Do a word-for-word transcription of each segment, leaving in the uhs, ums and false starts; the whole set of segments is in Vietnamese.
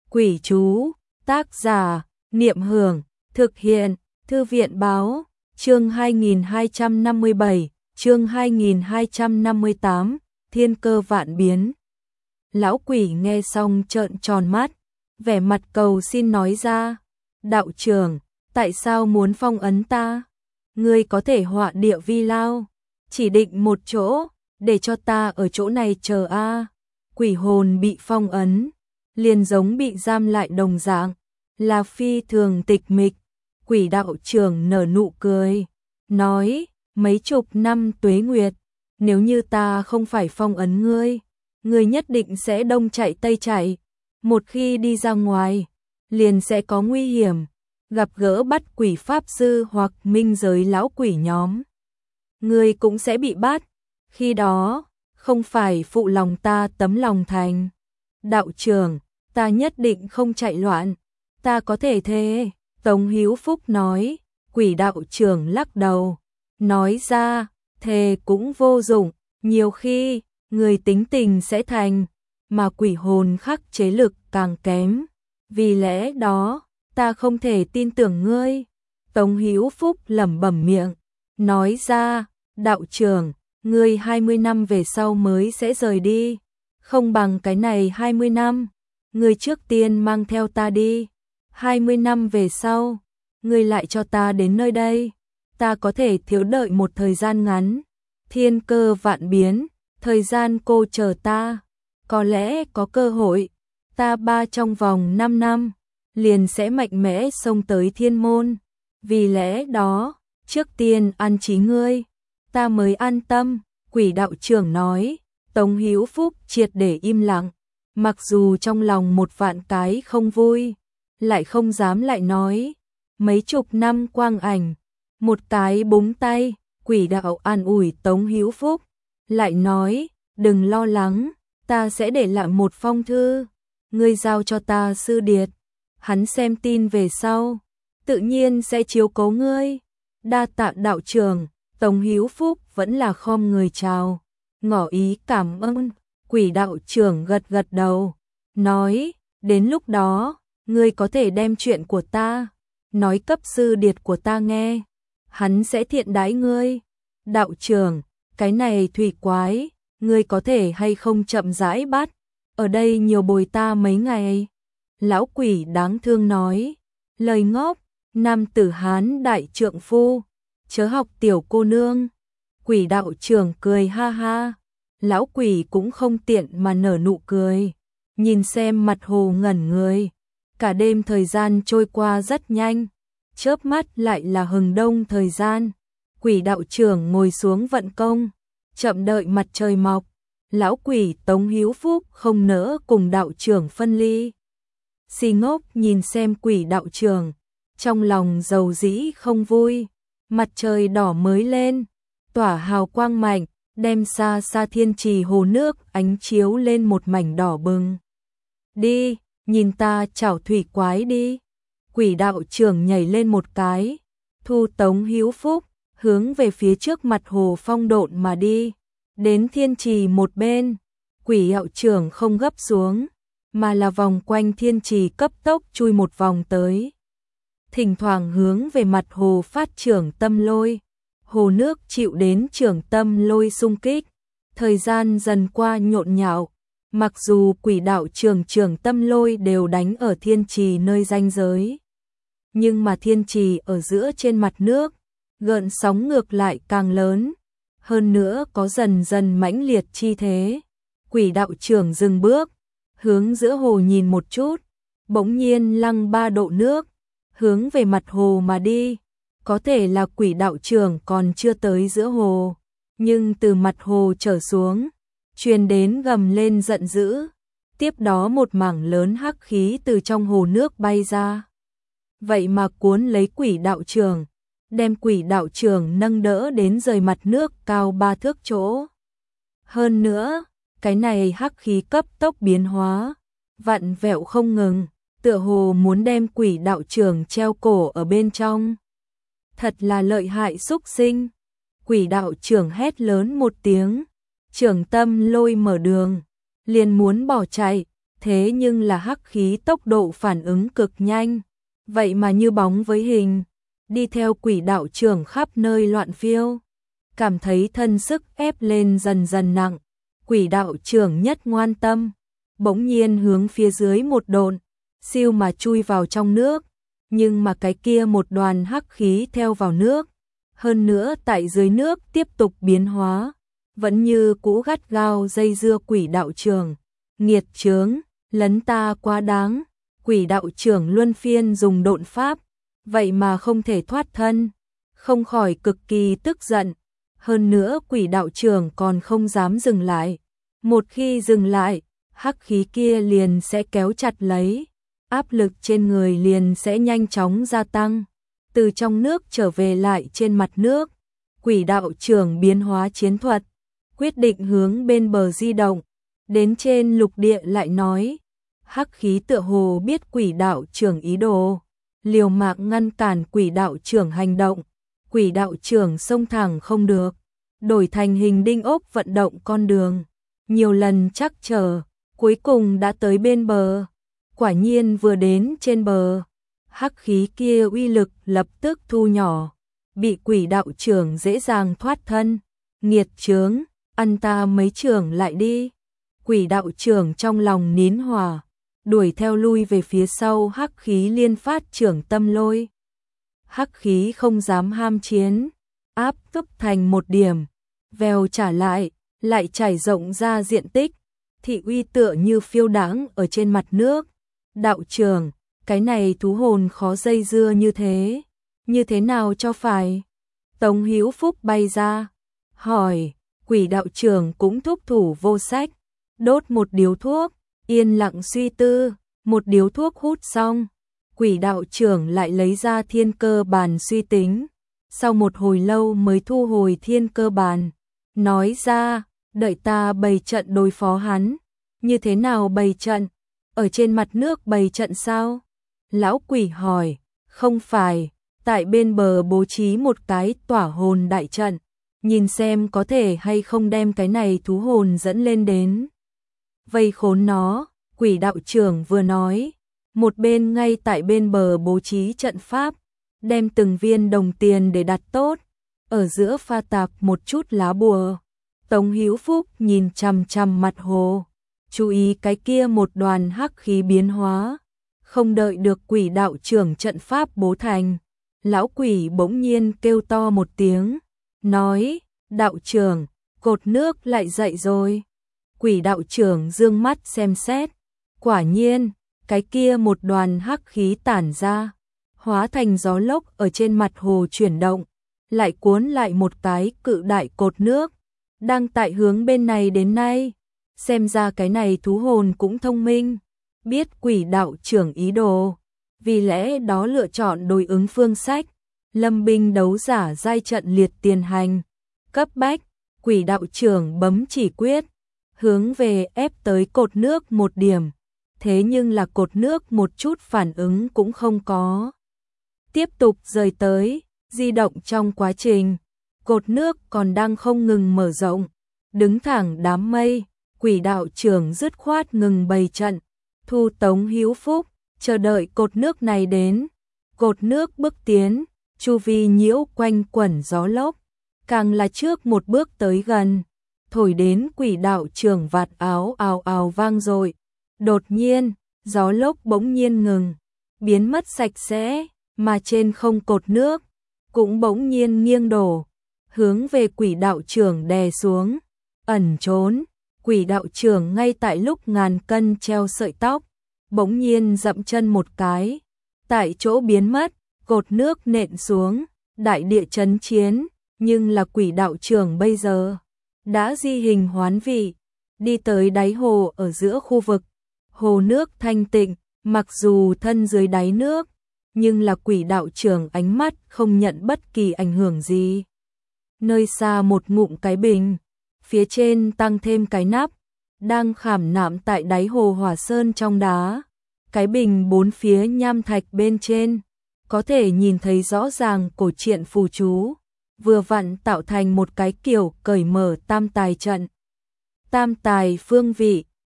Quỷ chú, tác giả, Niệm Hưởng, thực hiện, Thư viện báo, chương hai nghìn hai trăm năm mươi bảy, chương hai nghìn hai trăm năm mươi tám, thiên cơ vạn biến. Lão quỷ nghe xong trợn tròn mắt, vẻ mặt cầu xin nói ra, đạo trưởng, tại sao muốn phong ấn ta? Ngươi có thể họa địa vi lao, chỉ định một chỗ, để cho ta ở chỗ này chờ a. Quỷ hồn bị phong ấn, liền giống bị giam lại đồng dạng, là phi thường tịch mịch. Quỷ đạo trưởng nở nụ cười, nói, mấy chục năm tuế nguyệt, nếu như ta không phải phong ấn ngươi, ngươi nhất định sẽ đông chạy tây chạy, một khi đi ra ngoài, liền sẽ có nguy hiểm, gặp gỡ bắt quỷ pháp sư hoặc minh giới lão quỷ nhóm. Ngươi cũng sẽ bị bắt, khi đó, không phải phụ lòng ta tấm lòng thành. Đạo trưởng, ta nhất định không chạy loạn, ta có thể thề. Tống Hiếu Phúc nói, quỷ đạo trưởng lắc đầu, nói ra, thề cũng vô dụng, nhiều khi, người tính tình sẽ thành, mà quỷ hồn khắc chế lực càng kém, vì lẽ đó, ta không thể tin tưởng ngươi. Tống Hiếu Phúc lẩm bẩm miệng, nói ra, đạo trưởng, ngươi hai mươi năm về sau mới sẽ rời đi, không bằng cái này hai mươi năm, ngươi trước tiên mang theo ta đi. hai mươi năm về sau, ngươi lại cho ta đến nơi đây, ta có thể thiếu đợi một thời gian ngắn, thiên cơ vạn biến, thời gian cô chờ ta, có lẽ có cơ hội, ta ba trong vòng năm năm, liền sẽ mạnh mẽ xông tới thiên môn, vì lẽ đó, trước tiên an trí ngươi, ta mới an tâm. Quỷ đạo trưởng nói, Tống Hiếu Phúc triệt để im lặng, mặc dù trong lòng một vạn cái không vui, lại không dám lại nói. Mấy chục năm quang ảnh, một cái búng tay, quỷ đạo an ủi Tống Hiếu Phúc, lại nói, đừng lo lắng, ta sẽ để lại một phong thư, ngươi giao cho ta sư điệt, hắn xem tin về sau, tự nhiên sẽ chiếu cố ngươi. Đa tạ đạo trưởng. Tống Hiếu Phúc vẫn là khom người chào, ngỏ ý cảm ơn. Quỷ đạo trưởng gật gật đầu, nói, đến lúc đó, ngươi có thể đem chuyện của ta, nói cấp sư điệt của ta nghe, hắn sẽ thiện đãi ngươi. Đạo trưởng, cái này thủy quái, ngươi có thể hay không chậm rãi bắt, ở đây nhiều bồi ta mấy ngày. Lão quỷ đáng thương nói, lời ngốc, nam tử Hán đại trượng phu, chớ học tiểu cô nương. Quỷ đạo trưởng cười ha ha, lão quỷ cũng không tiện mà nở nụ cười, nhìn xem mặt hồ ngẩn người. Cả đêm thời gian trôi qua rất nhanh, chớp mắt lại là hừng đông thời gian. Quỷ đạo trưởng ngồi xuống vận công, chậm đợi mặt trời mọc. Lão quỷ Tống Hiếu Phúc không nỡ cùng đạo trưởng phân ly. Si ngốc nhìn xem quỷ đạo trưởng, trong lòng dầu dĩ không vui. Mặt trời đỏ mới lên, tỏa hào quang mạnh, đem xa xa thiên trì hồ nước ánh chiếu lên một mảnh đỏ bừng. Đi, nhìn ta chảo thủy quái đi. Quỷ đạo trưởng nhảy lên một cái, thu Tống Hiếu Phúc, hướng về phía trước mặt hồ phong độn mà đi. Đến thiên trì một bên, quỷ đạo trưởng không gấp xuống, mà là vòng quanh thiên trì cấp tốc chui một vòng tới. Thỉnh thoảng hướng về mặt hồ phát trưởng tâm lôi, hồ nước chịu đến trưởng tâm lôi xung kích, thời gian dần qua nhộn nhạo, mặc dù quỷ đạo trưởng trưởng tâm lôi đều đánh ở thiên trì nơi ranh giới, nhưng mà thiên trì ở giữa trên mặt nước, gợn sóng ngược lại càng lớn, hơn nữa có dần dần mãnh liệt chi thế. Quỷ đạo trưởng dừng bước, hướng giữa hồ nhìn một chút, bỗng nhiên lăng ba độ nước, hướng về mặt hồ mà đi. Có thể là quỷ đạo trưởng còn chưa tới giữa hồ, nhưng từ mặt hồ trở xuống, truyền đến gầm lên giận dữ. Tiếp đó một mảng lớn hắc khí từ trong hồ nước bay ra. Vậy mà cuốn lấy quỷ đạo trưởng, đem quỷ đạo trưởng nâng đỡ đến rời mặt nước cao ba thước chỗ. Hơn nữa, cái này hắc khí cấp tốc biến hóa, vặn vẹo không ngừng, tựa hồ muốn đem quỷ đạo trưởng treo cổ ở bên trong. Thật là lợi hại xúc sinh. Quỷ đạo trưởng hét lớn một tiếng, trưởng tâm lôi mở đường, liền muốn bỏ chạy, thế nhưng là hắc khí tốc độ phản ứng cực nhanh, vậy mà như bóng với hình, đi theo quỷ đạo trưởng khắp nơi loạn phiêu. Cảm thấy thân sức ép lên dần dần nặng, quỷ đạo trưởng nhất ngoan tâm, bỗng nhiên hướng phía dưới một độn, siêu mà chui vào trong nước, nhưng mà cái kia một đoàn hắc khí theo vào nước, hơn nữa tại dưới nước tiếp tục biến hóa, vẫn như cũ gắt gao dây dưa quỷ đạo trưởng. Nghiệt chướng, lấn ta quá đáng, quỷ đạo trưởng luân phiên dùng độn pháp, vậy mà không thể thoát thân, không khỏi cực kỳ tức giận. Hơn nữa quỷ đạo trưởng còn không dám dừng lại, một khi dừng lại, hắc khí kia liền sẽ kéo chặt lấy, áp lực trên người liền sẽ nhanh chóng gia tăng, từ trong nước trở về lại trên mặt nước. Quỷ đạo trưởng biến hóa chiến thuật, quyết định hướng bên bờ di động, đến trên lục địa lại nói, hắc khí tựa hồ biết quỷ đạo trưởng ý đồ, liều mạng ngăn cản quỷ đạo trưởng hành động, quỷ đạo trưởng xông thẳng không được, đổi thành hình đinh ốc vận động con đường, nhiều lần chắc chờ, cuối cùng đã tới bên bờ. Quả nhiên vừa đến trên bờ, hắc khí kia uy lực lập tức thu nhỏ, bị quỷ đạo trưởng dễ dàng thoát thân. Nghiệt chướng, ăn ta mấy trưởng lại đi. Quỷ đạo trưởng trong lòng nín hòa, đuổi theo lui về phía sau hắc khí liên phát trưởng tâm lôi. Hắc khí không dám ham chiến, áp tốc thành một điểm, vèo trả lại, lại trải rộng ra diện tích, thị uy tựa như phiêu đãng ở trên mặt nước. Đạo trưởng, cái này thú hồn khó dây dưa như thế, như thế nào cho phải? Tống Hữu Phúc bay ra, hỏi, quỷ đạo trưởng cũng thúc thủ vô sách, đốt một điếu thuốc, yên lặng suy tư, một điếu thuốc hút xong, quỷ đạo trưởng lại lấy ra thiên cơ bàn suy tính, sau một hồi lâu mới thu hồi thiên cơ bàn, nói ra, đợi ta bày trận đối phó hắn. Như thế nào bày trận? Ở trên mặt nước bày trận sao? Lão quỷ hỏi, không phải, tại bên bờ bố trí một cái tỏa hồn đại trận, nhìn xem có thể hay không đem cái này thú hồn dẫn lên đến. Vây khốn nó, quỷ đạo trưởng vừa nói, một bên ngay tại bên bờ bố trí trận pháp, đem từng viên đồng tiền để đặt tốt, ở giữa pha tạp một chút lá bùa. Tống Hữu Phúc nhìn chằm chằm mặt hồ, chú ý cái kia một đoàn hắc khí biến hóa, không đợi được quỷ đạo trưởng trận pháp bố thành, lão quỷ bỗng nhiên kêu to một tiếng, nói, đạo trưởng, cột nước lại dậy rồi. Quỷ đạo trưởng dương mắt xem xét, quả nhiên, cái kia một đoàn hắc khí tản ra, hóa thành gió lốc ở trên mặt hồ chuyển động, lại cuốn lại một cái cự đại cột nước, đang tại hướng bên này đến nay. Xem ra cái này thú hồn cũng thông minh, biết quỷ đạo trưởng ý đồ, vì lẽ đó lựa chọn đối ứng phương sách, lâm binh đấu giả giai trận liệt tiền hành. Cấp bách, quỷ đạo trưởng bấm chỉ quyết, hướng về ép tới cột nước một điểm, thế nhưng là cột nước một chút phản ứng cũng không có. Tiếp tục rời tới, di động trong quá trình, cột nước còn đang không ngừng mở rộng, đứng thẳng đám mây. Quỷ đạo trưởng dứt khoát ngừng bày trận, thu Tống Hữu Phúc, chờ đợi cột nước này đến. Cột nước bước tiến, chu vi nhiễu quanh quẩn gió lốc, càng là trước một bước tới gần, thổi đến quỷ đạo trưởng vạt áo ào ào vang dội. Đột nhiên, gió lốc bỗng nhiên ngừng, biến mất sạch sẽ, mà trên không cột nước cũng bỗng nhiên nghiêng đổ, hướng về quỷ đạo trưởng đè xuống, ẩn trốn. Quỷ đạo trưởng ngay tại lúc ngàn cân treo sợi tóc, bỗng nhiên dậm chân một cái, tại chỗ biến mất, cột nước nện xuống, đại địa chấn chiến, nhưng là quỷ đạo trưởng bây giờ đã di hình hoán vị, đi tới đáy hồ ở giữa khu vực, hồ nước thanh tịnh, mặc dù thân dưới đáy nước, nhưng là quỷ đạo trưởng ánh mắt không nhận bất kỳ ảnh hưởng gì. Nơi xa một ngụm cái bình, phía trên tăng thêm cái nắp, đang khảm nạm tại đáy hồ hỏa sơn trong đá. Cái bình bốn phía nham thạch bên trên, có thể nhìn thấy rõ ràng cổ truyện phù chú, vừa vặn tạo thành một cái kiểu cởi mở tam tài trận. Tam tài phương vị,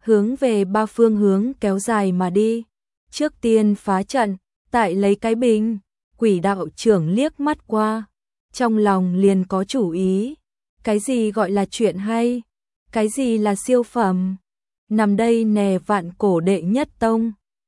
hướng về ba phương hướng kéo dài mà đi. Trước tiên phá trận, tại lấy cái bình. Quỷ đạo trưởng liếc mắt qua, trong lòng liền có chủ ý. Cái gì gọi là chuyện hay? Cái gì là siêu phẩm? Nằm đây nè vạn cổ đệ nhất tông.